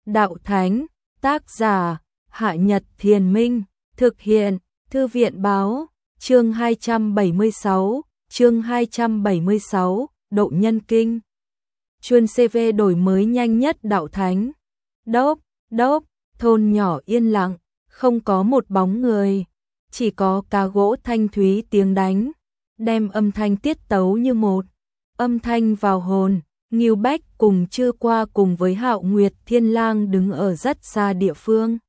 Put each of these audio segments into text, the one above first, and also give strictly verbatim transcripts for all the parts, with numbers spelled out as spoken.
đạo thánh, tác giả, Hạ Nhật Thiền Minh, thực hiện, Thư viện báo, chương hai trăm bảy mươi sáu, chương hai trăm bảy mươi sáu, Độ Nhân Kinh. Chuyên xê vê đổi mới nhanh nhất đạo thánh. Đốp, đốp, thôn nhỏ yên lặng, không có một bóng người, chỉ có cá gỗ thanh thúy tiếng đánh, đem âm thanh tiết tấu như một, âm thanh vào hồn. Ngưu Bách cùng Trư Qua cùng với Hạo Nguyệt Thiên Lang đứng ở rất xa địa phương,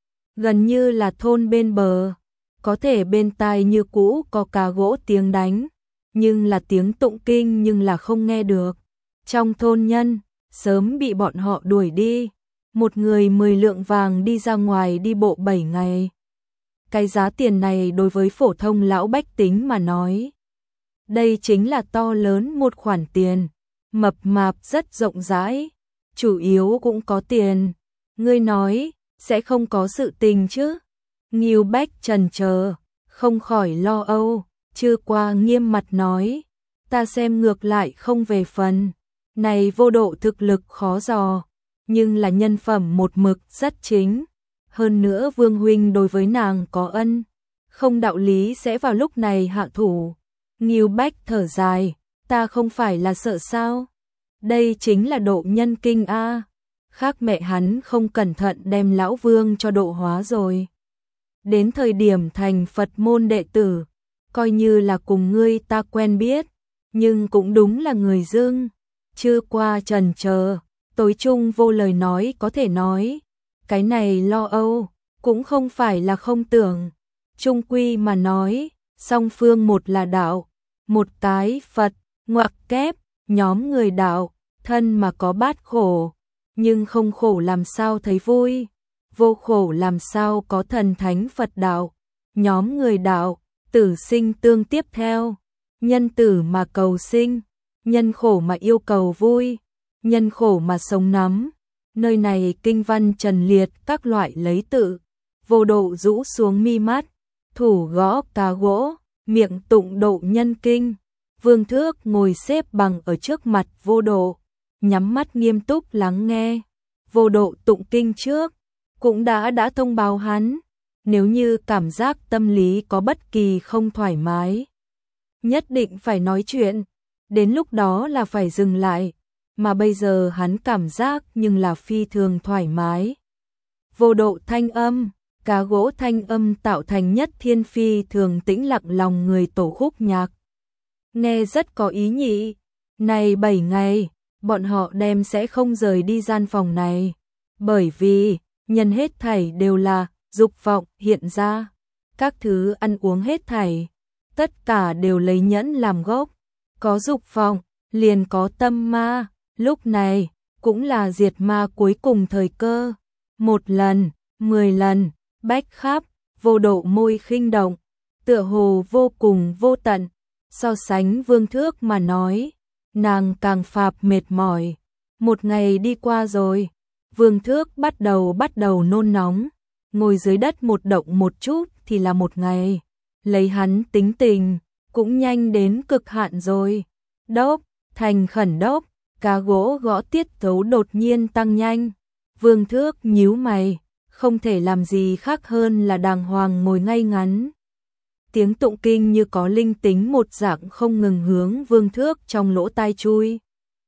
gần như là thôn bên bờ, có thể bên tai như cũ có cá gỗ tiếng đánh, nhưng là tiếng tụng kinh nhưng là không nghe được. Trong thôn nhân, sớm bị bọn họ đuổi đi, một người mười lượng vàng đi ra ngoài đi bộ bảy ngày. Cái giá tiền này đối với phổ thông lão bách tính mà nói, đây chính là to lớn một khoản tiền. Mập mạp rất rộng rãi, chủ yếu cũng có tiền. Ngươi nói, sẽ không có sự tình chứ? Ngưu Bách trần chờ, không khỏi lo âu. Trư Qua nghiêm mặt nói, ta xem ngược lại không về phần. Này vô độ thực lực khó dò, nhưng là nhân phẩm một mực rất chính. Hơn nữa Vương huynh đối với nàng có ân, không đạo lý sẽ vào lúc này hạ thủ. Ngưu Bách thở dài, ta không phải là sợ sao? Đây chính là độ nhân kinh a. Khác mẹ hắn không cẩn thận đem lão Vương cho độ hóa rồi. Đến thời điểm thành Phật môn đệ tử, coi như là cùng ngươi ta quen biết, nhưng cũng đúng là người dưng. Trư Qua trần chờ, tối trung vô lời nói có thể nói, cái này lo âu, cũng không phải là không tưởng. Trung quy mà nói, song phương một là đạo, một cái Phật, ngoặc kép, nhóm người đạo, thân mà có bát khổ, nhưng không khổ làm sao thấy vui, vô khổ làm sao có thần thánh Phật đạo. Nhóm người đạo, tử sinh tương tiếp theo, nhân tử mà cầu sinh, nhân khổ mà yêu cầu vui, nhân khổ mà sống nắm. Nơi này kinh văn trần liệt các loại lấy tự, vô độ rũ xuống mi mắt, thủ gõ cá gỗ, miệng tụng độ nhân kinh. Vương Thước ngồi xếp bằng ở trước mặt vô độ, nhắm mắt nghiêm túc lắng nghe. Vô độ tụng kinh trước, cũng đã đã thông báo hắn, nếu như cảm giác tâm lý có bất kỳ không thoải mái, nhất định phải nói chuyện, đến lúc đó là phải dừng lại, mà bây giờ hắn cảm giác nhưng là phi thường thoải mái. Vô độ thanh âm, cá gỗ thanh âm tạo thành nhất thiên phi thường tĩnh lặng lòng người tổ khúc nhạc. Nghe rất có ý nhị. Này bảy ngày, bọn họ đem sẽ không rời đi gian phòng này, bởi vì nhân hết thảy đều là dục vọng hiện ra, các thứ ăn uống hết thảy, tất cả đều lấy nhẫn làm gốc, có dục vọng, liền có tâm ma, lúc này cũng là diệt ma cuối cùng thời cơ. Một lần, mười lần, bách khắp, vô độ môi khinh động, tựa hồ vô cùng vô tận. So sánh Vương Thước mà nói, nàng càng phạp mệt mỏi. Một ngày đi qua rồi, Vương Thước bắt đầu bắt đầu nôn nóng, ngồi dưới đất một động một chút thì là một ngày. Lấy hắn tính tình, cũng nhanh đến cực hạn rồi. Đốc, thành khẩn đốc, cá gỗ gõ tiết tấu đột nhiên tăng nhanh. Vương Thước nhíu mày, không thể làm gì khác hơn là đàng hoàng ngồi ngay ngắn. Tiếng tụng kinh như có linh tính một dạng không ngừng hướng Vương Thước trong lỗ tai chui,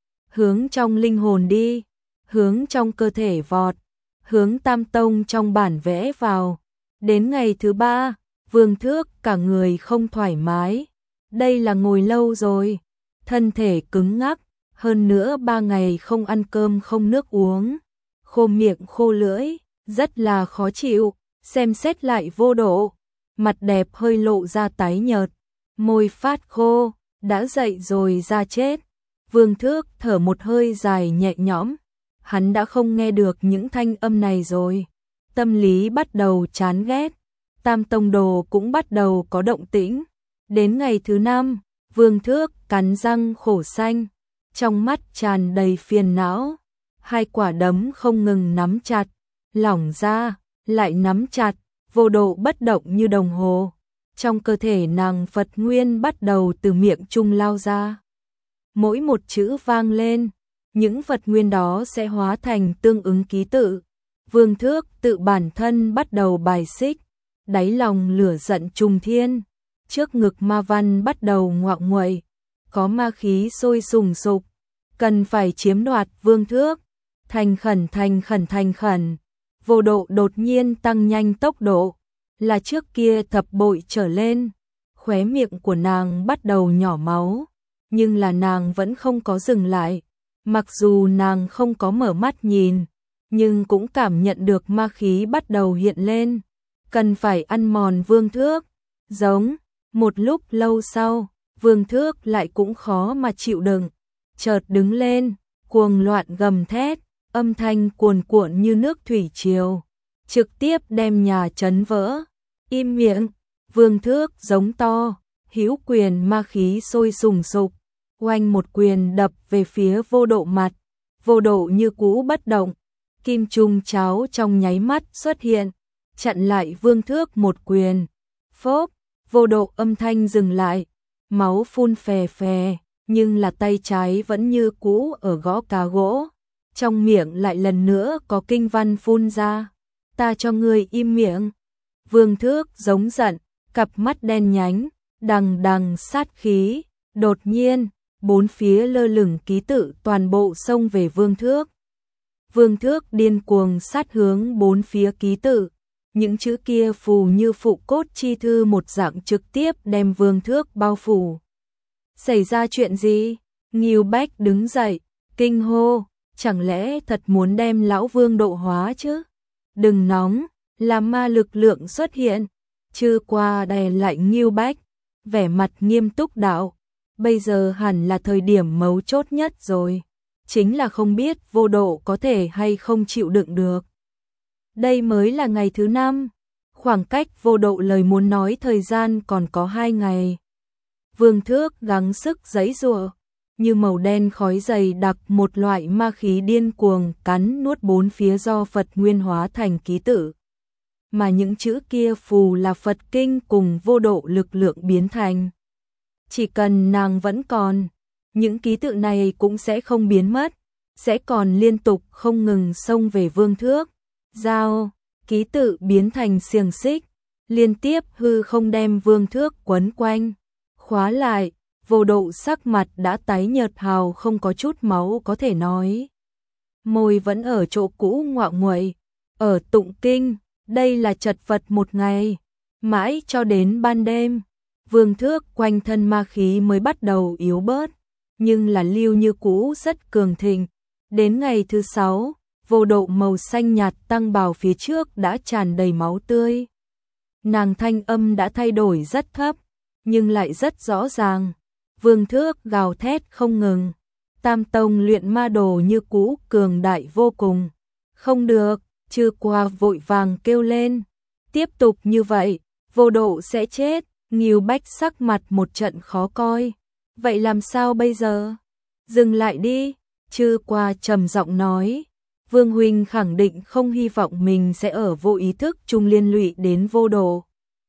hướng trong linh hồn đi, hướng trong cơ thể vọt, hướng tam tông trong bản vẽ vào. Đến ngày thứ ba, Vương Thước cả người không thoải mái, đây là ngồi lâu rồi, thân thể cứng ngắc, hơn nữa ba ngày không ăn cơm không nước uống, khô miệng khô lưỡi, rất là khó chịu. Xem xét lại vô độ, mặt đẹp hơi lộ ra tái nhợt, môi phát khô, đã dậy rồi ra chết. Vương Thước thở một hơi dài nhẹ nhõm, hắn đã không nghe được những thanh âm này rồi, tâm lý bắt đầu chán ghét, tam tông đồ cũng bắt đầu có động tĩnh. Đến ngày thứ năm, Vương Thước cắn răng khổ xanh, trong mắt tràn đầy phiền não, hai quả đấm không ngừng nắm chặt, lỏng ra, lại nắm chặt. Vô độ bất động như đồng hồ, trong cơ thể nàng Phật nguyên bắt đầu từ miệng trung lao ra. Mỗi một chữ vang lên, những Phật nguyên đó sẽ hóa thành tương ứng ký tự, Vương Thước tự bản thân bắt đầu bài xích, đáy lòng lửa giận trùng thiên, trước ngực ma văn bắt đầu ngoạo nguậy, có ma khí sôi sùng sục, cần phải chiếm đoạt Vương Thước, thành khẩn thành khẩn thành khẩn. Vô Độ đột nhiên tăng nhanh tốc độ, là trước kia thập bội trở lên, khóe miệng của nàng bắt đầu nhỏ máu, nhưng là nàng vẫn không có dừng lại, mặc dù nàng không có mở mắt nhìn, nhưng cũng cảm nhận được ma khí bắt đầu hiện lên, cần phải ăn mòn Vương Thước. Giống, một lúc lâu sau, Vương Thước lại cũng khó mà chịu đựng, chợt đứng lên, cuồng loạn gầm thét, âm thanh cuồn cuộn như nước thủy triều, trực tiếp đem nhà chấn vỡ. Im miệng, Vương Thước giống to, hữu quyền ma khí sôi sùng sục, oanh một quyền đập về phía Vô Độ mặt. Vô Độ như cũ bất động, kim trung cháo trong nháy mắt xuất hiện, chặn lại Vương Thước một quyền. Phốp, Vô Độ âm thanh dừng lại, máu phun phè phè, nhưng là tay trái vẫn như cũ ở gõ cá gỗ, trong miệng lại lần nữa có kinh văn phun ra. Ta cho ngươi im miệng. Vương Thước giống giận, cặp mắt đen nhánh, đằng đằng sát khí, đột nhiên, bốn phía lơ lửng ký tự toàn bộ xông về Vương Thước. Vương Thước điên cuồng sát hướng bốn phía ký tự, những chữ kia phù như phụ cốt chi thư một dạng trực tiếp đem Vương Thước bao phủ. Xảy ra chuyện gì? Ngưu Bách đứng dậy, kinh hô, chẳng lẽ thật muốn đem lão Vương độ hóa chứ? Đừng nóng, làm ma lực lượng xuất hiện. Chư qua đè lại Ngưu Bách, vẻ mặt nghiêm túc đạo, bây giờ hẳn là thời điểm mấu chốt nhất rồi, chính là không biết Vô Độ có thể hay không chịu đựng được. Đây mới là ngày thứ năm, khoảng cách Vô Độ lời muốn nói thời gian còn có hai ngày. Vương Thước gắng sức giãy giụa, như màu đen khói dày đặc một loại ma khí điên cuồng cắn nuốt bốn phía do Phật nguyên hóa thành ký tự. Mà những chữ kia phù là Phật kinh cùng Vô Độ lực lượng biến thành. Chỉ cần nàng vẫn còn, những ký tự này cũng sẽ không biến mất, sẽ còn liên tục không ngừng xông về Vương Thước. Giao, ký tự biến thành xiềng xích, liên tiếp hư không đem Vương Thước quấn quanh, khóa lại. Vô Độ sắc mặt đã tái nhợt hào không có chút máu có thể nói. Môi vẫn ở chỗ cũ ngoạo nguậy, ở tụng kinh, đây là chật vật một ngày, mãi cho đến ban đêm, Vương Thước quanh thân ma khí mới bắt đầu yếu bớt, nhưng là lưu như cũ rất cường thịnh. Đến ngày thứ sáu, Vô Độ màu xanh nhạt tăng bào phía trước đã tràn đầy máu tươi. Nàng thanh âm đã thay đổi rất thấp, nhưng lại rất rõ ràng. Vương Thước gào thét không ngừng, Tam Tông luyện ma đồ như cũ cường đại vô cùng. Không được, Chư Qua vội vàng kêu lên, tiếp tục như vậy, Vô Độ sẽ chết. Ngưu Bách sắc mặt một trận khó coi, vậy làm sao bây giờ? Dừng lại đi, Chư Qua trầm giọng nói, Vương huynh khẳng định không hy vọng mình sẽ ở vô ý thức chung liên lụy đến Vô Độ.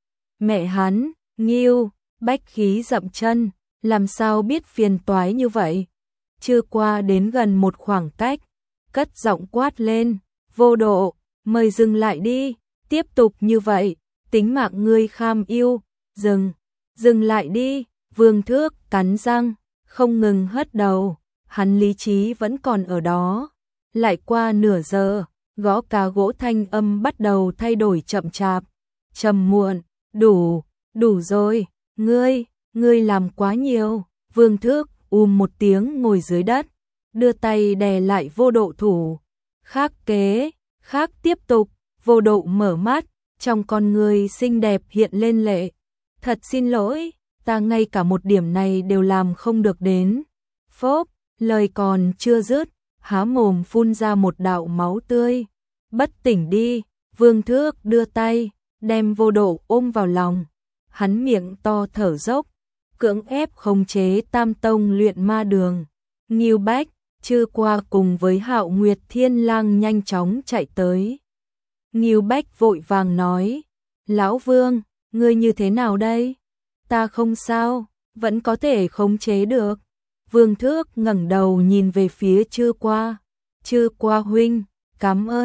Mẹ hắn, Ngưu Bách khí dậm chân, làm sao biết phiền toái như vậy? Chư Qua đến gần một khoảng cách, cất giọng quát lên, Vô Độ, mời dừng lại đi, tiếp tục như vậy, tính mạng ngươi kham yêu, dừng, dừng lại đi. Vương Thước cắn răng, không ngừng hất đầu, hắn lý trí vẫn còn ở đó. Lại qua nửa giờ, gõ cá gỗ thanh âm bắt đầu thay đổi chậm chạp, trầm muộn, đủ, đủ rồi, ngươi, ngươi làm quá nhiều. Vương Thước ùm một tiếng ngồi dưới đất, đưa tay đè lại Vô Độ thủ. Khác kế, khác tiếp tục. Vô Độ mở mắt, trong con người xinh đẹp hiện lên lệ. Thật xin lỗi, ta ngay cả một điểm này đều làm không được đến. Phốp, lời còn chưa dứt, há mồm phun ra một đạo máu tươi. Bất tỉnh đi. Vương Thước đưa tay, đem Vô Độ ôm vào lòng. Hắn miệng to thở dốc, cưỡng ép khống chế Tam Tông luyện ma đường. Ngưu Bách, Chư Qua cùng với Hạo Nguyệt Thiên Lang nhanh chóng chạy tới. Ngưu Bách vội vàng nói, Lão Vương, ngươi như thế nào đây? Ta không sao, vẫn có thể khống chế được. Vương Thước ngẩng đầu nhìn về phía Chư Qua. Chư Qua huynh, cảm ơn.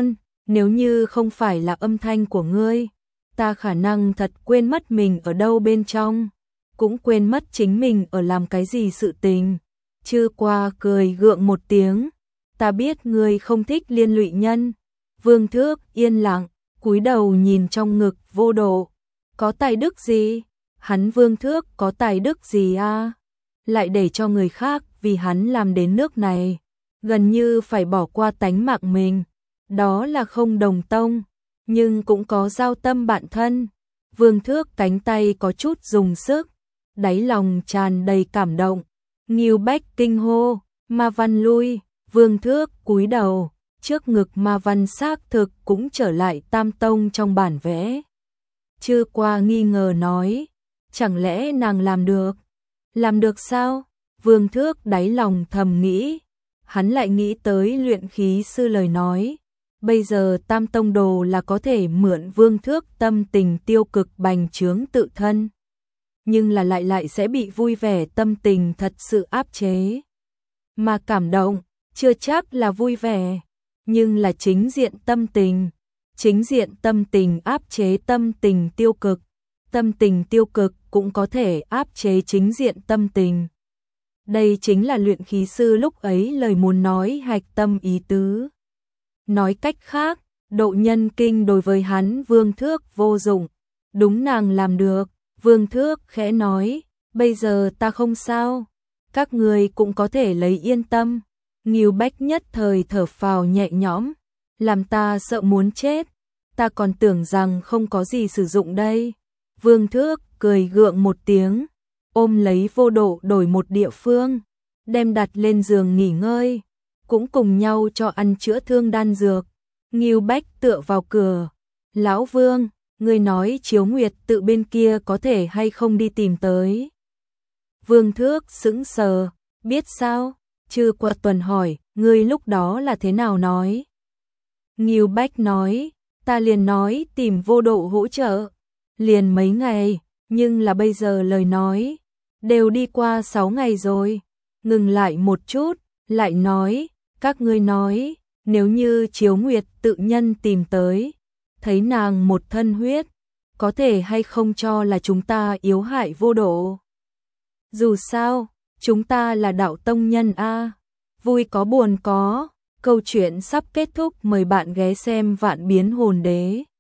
nếu như không phải là âm thanh của ngươi, ta khả năng thật quên mất mình ở đâu bên trong, cũng quên mất chính mình ở làm cái gì sự tình. Chư Qua cười gượng một tiếng, ta biết ngươi không thích liên lụy nhân. Vương Thước yên lặng, cúi đầu nhìn trong ngực Vô Độ, có tài đức gì? Hắn Vương Thước có tài đức gì a? À? Lại để cho người khác vì hắn làm đến nước này, gần như phải bỏ qua tánh mạng mình. Đó là không đồng tông, nhưng cũng có giao tâm bạn thân. Vương Thước cánh tay có chút dùng sức, đáy lòng tràn đầy cảm động. Ngưu Bách kinh hô, Ma Văn lui. Vương Thước cúi đầu, trước ngực Ma Văn xác thực cũng trở lại tam tông trong bản vẽ. Chư Qua nghi ngờ nói, chẳng lẽ nàng làm được? Làm được sao? Vương Thước đáy lòng thầm nghĩ, hắn lại nghĩ tới luyện khí sư lời nói. Bây giờ tam tông đồ là có thể mượn Vương Thước tâm tình tiêu cực bành trướng tự thân, nhưng là lại lại sẽ bị vui vẻ tâm tình thật sự áp chế. Mà cảm động, chưa chắc là vui vẻ, nhưng là chính diện tâm tình. Chính diện tâm tình áp chế tâm tình tiêu cực, tâm tình tiêu cực cũng có thể áp chế chính diện tâm tình. Đây chính là luyện khí sư lúc ấy lời muốn nói hạch tâm ý tứ. Nói cách khác, độ nhân kinh đối với hắn Vương Thước vô dụng. Đúng nàng làm được. Vương Thước khẽ nói, bây giờ ta không sao, các người cũng có thể lấy yên tâm. Ngưu Bách nhất thời thở phào nhẹ nhõm, làm ta sợ muốn chết, ta còn tưởng rằng không có gì sử dụng đây. Vương Thước cười gượng một tiếng, ôm lấy Vô Độ đổi một địa phương, đem đặt lên giường nghỉ ngơi, cũng cùng nhau cho ăn chữa thương đan dược. Ngưu Bách tựa vào cửa, lão Vương, ngươi nói Chiếu Nguyệt tự bên kia có thể hay không đi tìm tới. Vương Thước sững sờ, biết sao? Chư Qua Tuần hỏi, ngươi lúc đó là thế nào nói? Ngưu Bách nói, ta liền nói tìm Vô Độ hỗ trợ, liền mấy ngày, nhưng là bây giờ lời nói, đều đi qua sáu ngày rồi. Ngừng lại một chút, lại nói, các ngươi nói, nếu như Chiếu Nguyệt tự nhân tìm tới, thấy nàng một thân huyết, có thể hay không cho là chúng ta yếu hại Vô Độ? Dù sao, chúng ta là đạo tông nhân a, vui có buồn có. Câu chuyện sắp kết thúc, mời bạn ghé xem Vạn Biến Hồn Đế.